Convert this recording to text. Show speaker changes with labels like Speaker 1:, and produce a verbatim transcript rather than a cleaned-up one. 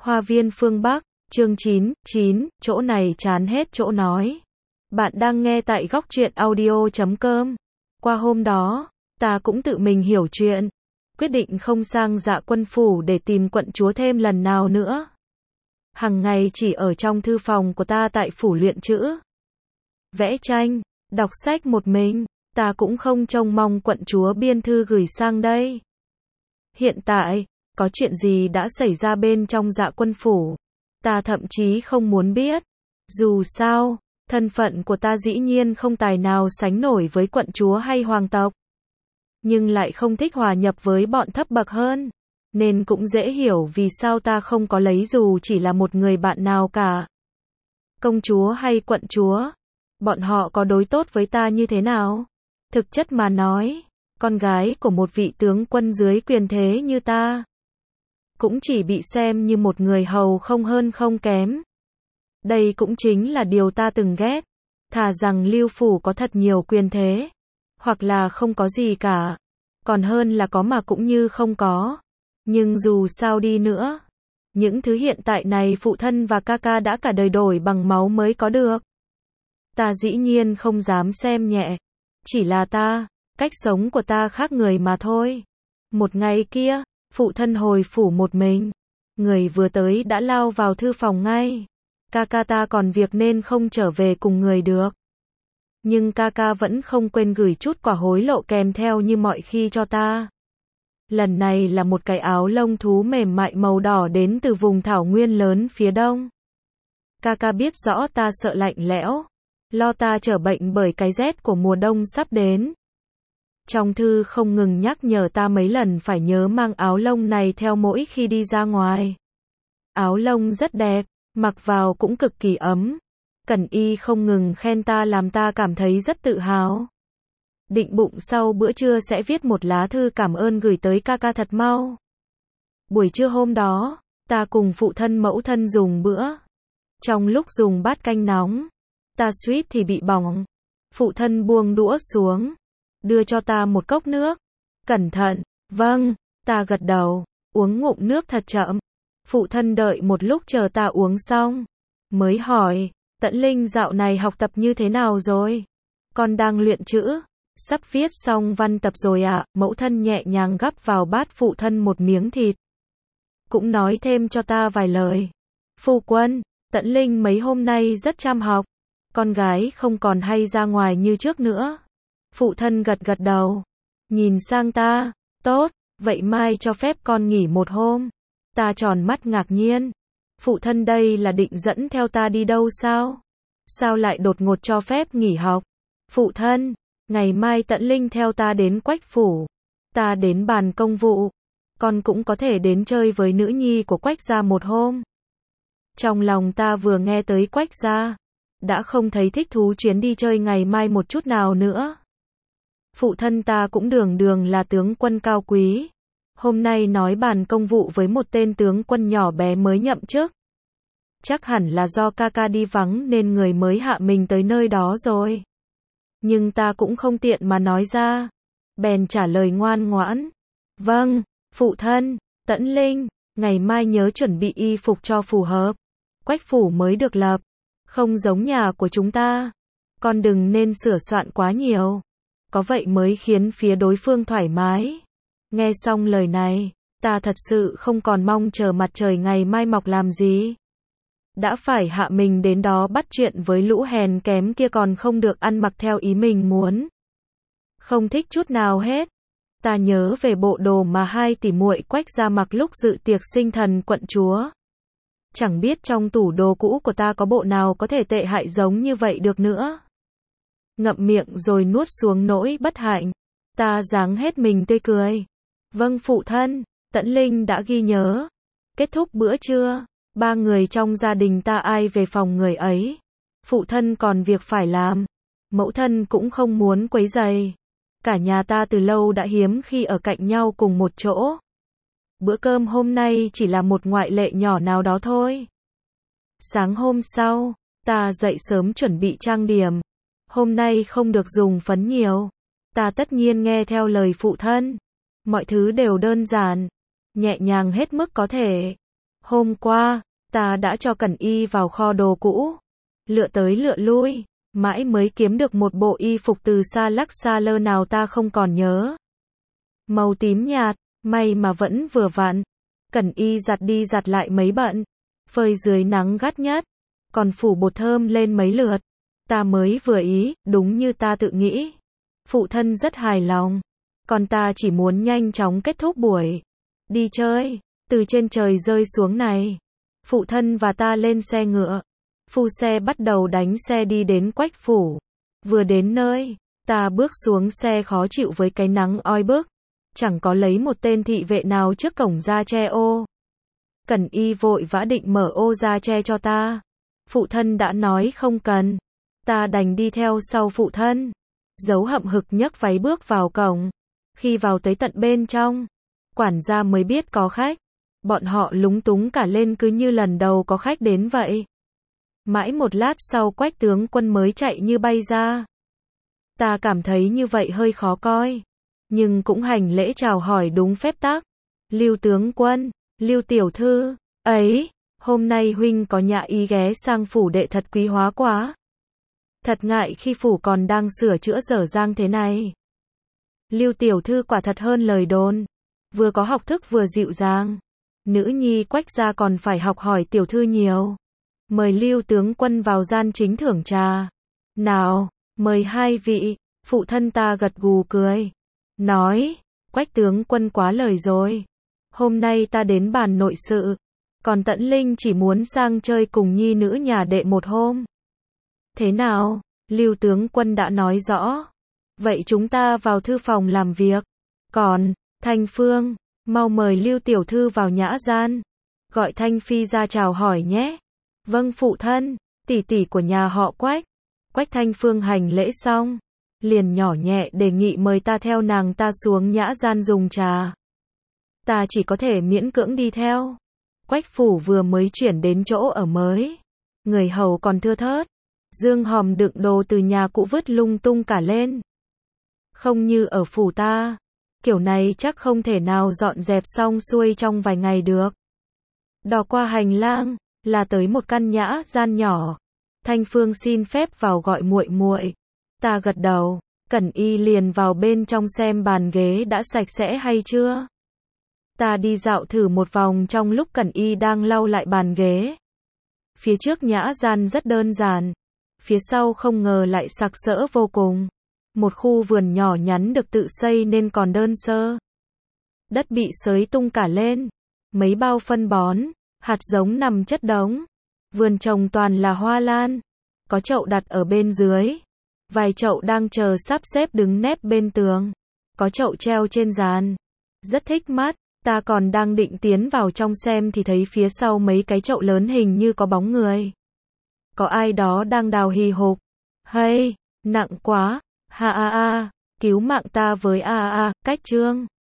Speaker 1: Hoa viên phương Bắc, chương chín, chín, chỗ này chán hết chỗ nói. Bạn đang nghe tại góc truyện audio chấm com. Qua hôm đó, ta cũng tự mình hiểu chuyện. Quyết định không sang Dạ Quân phủ để tìm quận chúa thêm lần nào nữa. Hằng ngày chỉ ở trong thư phòng của ta tại phủ luyện chữ. Vẽ tranh, đọc sách một mình, ta cũng không trông mong quận chúa biên thư gửi sang đây. Hiện tại, có chuyện gì đã xảy ra bên trong Dạ Quân phủ, ta thậm chí không muốn biết. Dù sao, thân phận của ta dĩ nhiên không tài nào sánh nổi với quận chúa hay hoàng tộc. Nhưng lại không thích hòa nhập với bọn thấp bậc hơn. Nên cũng dễ hiểu vì sao ta không có lấy dù chỉ là một người bạn nào cả. Công chúa hay quận chúa, bọn họ có đối tốt với ta như thế nào? Thực chất mà nói, con gái của một vị tướng quân dưới quyền thế như ta, cũng chỉ bị xem như một người hầu không hơn không kém. Đây cũng chính là điều ta từng ghét. Thà rằng Lưu phủ có thật nhiều quyền thế, hoặc là không có gì cả, còn hơn là có mà cũng như không có. Nhưng dù sao đi nữa, những thứ hiện tại này phụ thân và ca ca đã cả đời đổi bằng máu mới có được. Ta dĩ nhiên không dám xem nhẹ. Chỉ là ta, cách sống của ta khác người mà thôi. Một ngày kia, phụ thân hồi phủ một mình. Người vừa tới đã lao vào thư phòng ngay. Ca ca ta còn việc nên không trở về cùng người được. Nhưng ca ca vẫn không quên gửi chút quả hối lộ kèm theo như mọi khi cho ta. Lần này là một cái áo lông thú mềm mại màu đỏ đến từ vùng thảo nguyên lớn phía đông. Ca ca biết rõ ta sợ lạnh lẽo, lo ta trở bệnh bởi cái rét của mùa đông sắp đến. Trong thư không ngừng nhắc nhở ta mấy lần phải nhớ mang áo lông này theo mỗi khi đi ra ngoài. Áo lông rất đẹp, mặc vào cũng cực kỳ ấm. Cẩn y không ngừng khen ta làm ta cảm thấy rất tự hào. Định bụng sau bữa trưa sẽ viết một lá thư cảm ơn gửi tới ca ca thật mau. Buổi trưa hôm đó, ta cùng phụ thân mẫu thân dùng bữa. Trong lúc dùng bát canh nóng, ta suýt thì bị bỏng. Phụ thân buông đũa xuống, đưa cho ta một cốc nước. Cẩn thận, vâng, ta gật đầu, uống ngụm nước thật chậm. Phụ thân đợi một lúc chờ ta uống xong, mới hỏi, Tẫn Linh dạo này học tập như thế nào rồi? Con đang luyện chữ, sắp viết xong văn tập rồi ạ. À? Mẫu thân nhẹ nhàng gắp vào bát phụ thân một miếng thịt. Cũng nói thêm cho ta vài lời. Phu quân, Tẫn Linh mấy hôm nay rất chăm học. Con gái không còn hay ra ngoài như trước nữa. Phụ thân gật gật đầu. Nhìn sang ta, tốt, vậy mai cho phép con nghỉ một hôm. Ta tròn mắt ngạc nhiên. Phụ thân đây là định dẫn theo ta đi đâu sao? Sao lại đột ngột cho phép nghỉ học? Phụ thân, ngày mai Tẫn Linh theo ta đến Quách phủ. Ta đến bàn công vụ. Con cũng có thể đến chơi với nữ nhi của Quách gia một hôm. Trong lòng ta vừa nghe tới Quách gia, đã không thấy thích thú chuyến đi chơi ngày mai một chút nào nữa. Phụ thân ta cũng đường đường là tướng quân cao quý. Hôm nay nói bàn công vụ với một tên tướng quân nhỏ bé mới nhậm chức. Chắc hẳn là do ca ca đi vắng nên người mới hạ mình tới nơi đó rồi. Nhưng ta cũng không tiện mà nói ra. Bèn trả lời ngoan ngoãn. Vâng, phụ thân, Tẫn Linh, ngày mai nhớ chuẩn bị y phục cho phù hợp. Quách phủ mới được lập, không giống nhà của chúng ta. Con đừng nên sửa soạn quá nhiều. Có vậy mới khiến phía đối phương thoải mái. Nghe xong lời này, ta thật sự không còn mong chờ mặt trời ngày mai mọc làm gì. Đã phải hạ mình đến đó bắt chuyện với lũ hèn kém kia còn không được ăn mặc theo ý mình muốn. Không thích chút nào hết. Ta nhớ về bộ đồ mà hai tỷ muội Quách ra mặc lúc dự tiệc sinh thần quận chúa. Chẳng biết trong tủ đồ cũ của ta có bộ nào có thể tệ hại giống như vậy được nữa. Ngậm miệng rồi nuốt xuống nỗi bất hạnh. Ta giáng hết mình tươi cười. Vâng phụ thân, Tẫn Linh đã ghi nhớ. Kết thúc bữa trưa, ba người trong gia đình ta ai về phòng người ấy. Phụ thân còn việc phải làm. Mẫu thân cũng không muốn quấy rầy. Cả nhà ta từ lâu đã hiếm khi ở cạnh nhau cùng một chỗ. Bữa cơm hôm nay chỉ là một ngoại lệ nhỏ nào đó thôi. Sáng hôm sau, ta dậy sớm chuẩn bị trang điểm. Hôm nay không được dùng phấn nhiều. Ta tất nhiên nghe theo lời phụ thân. Mọi thứ đều đơn giản, nhẹ nhàng hết mức có thể. Hôm qua, ta đã cho Cẩn Y vào kho đồ cũ, lựa tới lựa lui, mãi mới kiếm được một bộ y phục từ xa lắc xa lơ nào ta không còn nhớ. Màu tím nhạt, may mà vẫn vừa vặn. Cẩn Y giặt đi giặt lại mấy bận, phơi dưới nắng gắt nhất, còn phủ bột thơm lên mấy lượt. Ta mới vừa ý, đúng như ta tự nghĩ. Phụ thân rất hài lòng, còn ta chỉ muốn nhanh chóng kết thúc buổi đi chơi, từ trên trời rơi xuống này. Phụ thân và ta lên xe ngựa, phu xe bắt đầu đánh xe đi đến Quách phủ. Vừa đến nơi, ta bước xuống xe khó chịu với cái nắng oi bức, chẳng có lấy một tên thị vệ nào trước cổng ra che ô. Cẩn Y vội vã định mở ô ra che cho ta. Phụ thân đã nói không cần. Ta đành đi theo sau phụ thân. Giấu hậm hực nhấc váy bước vào cổng. Khi vào tới tận bên trong, quản gia mới biết có khách. Bọn họ lúng túng cả lên cứ như lần đầu có khách đến vậy. Mãi một lát sau Quách tướng quân mới chạy như bay ra. Ta cảm thấy như vậy hơi khó coi, nhưng cũng hành lễ chào hỏi đúng phép tắc. Lưu tướng quân, Lưu tiểu thư, ấy, hôm nay huynh có nhã ý ghé sang phủ đệ thật quý hóa quá. Thật ngại khi phủ còn đang sửa chữa dở dang thế này. Lưu tiểu thư quả thật hơn lời đồn, vừa có học thức vừa dịu dàng. Nữ nhi Quách gia còn phải học hỏi tiểu thư nhiều. Mời Lưu tướng quân vào gian chính thưởng trà. Nào, mời hai vị. Phụ thân ta gật gù cười, nói, Quách tướng quân quá lời rồi. Hôm nay ta đến bàn nội sự, còn Tẫn Linh chỉ muốn sang chơi cùng nhi nữ nhà đệ một hôm. Thế nào, Lưu tướng quân đã nói rõ. Vậy chúng ta vào thư phòng làm việc. Còn, Thanh Phương, mau mời Lưu tiểu thư vào nhã gian. Gọi Thanh Phi ra chào hỏi nhé. Vâng phụ thân, tỷ tỷ của nhà họ Quách. Quách Thanh Phương hành lễ xong, liền nhỏ nhẹ đề nghị mời ta theo nàng ta xuống nhã gian dùng trà. Ta chỉ có thể miễn cưỡng đi theo. Quách phủ vừa mới chuyển đến chỗ ở mới, người hầu còn thưa thớt, dương hòm đựng đồ từ nhà cũ vứt lung tung cả lên. Không như ở phủ ta, kiểu này chắc không thể nào dọn dẹp xong xuôi trong vài ngày được. Đò qua hành lang, là tới một căn nhã gian nhỏ. Thanh Phương xin phép vào gọi muội muội. Ta gật đầu, Cẩn Y liền vào bên trong xem bàn ghế đã sạch sẽ hay chưa. Ta đi dạo thử một vòng trong lúc Cẩn Y đang lau lại bàn ghế. Phía trước nhã gian rất đơn giản, phía sau không ngờ lại sặc sỡ vô cùng. Một khu vườn nhỏ nhắn được tự xây nên còn đơn sơ. Đất bị xới tung cả lên, mấy bao phân bón, hạt giống nằm chất đống. Vườn trồng toàn là hoa lan, có chậu đặt ở bên dưới. Vài chậu đang chờ sắp xếp đứng nép bên tường. Có chậu treo trên giàn. Rất thích mắt, ta còn đang định tiến vào trong xem thì thấy phía sau mấy cái chậu lớn hình như có bóng người. Có ai đó đang đào hì hục. Hay, nặng quá, ha a a, cứu mạng ta với a a a, cách trương.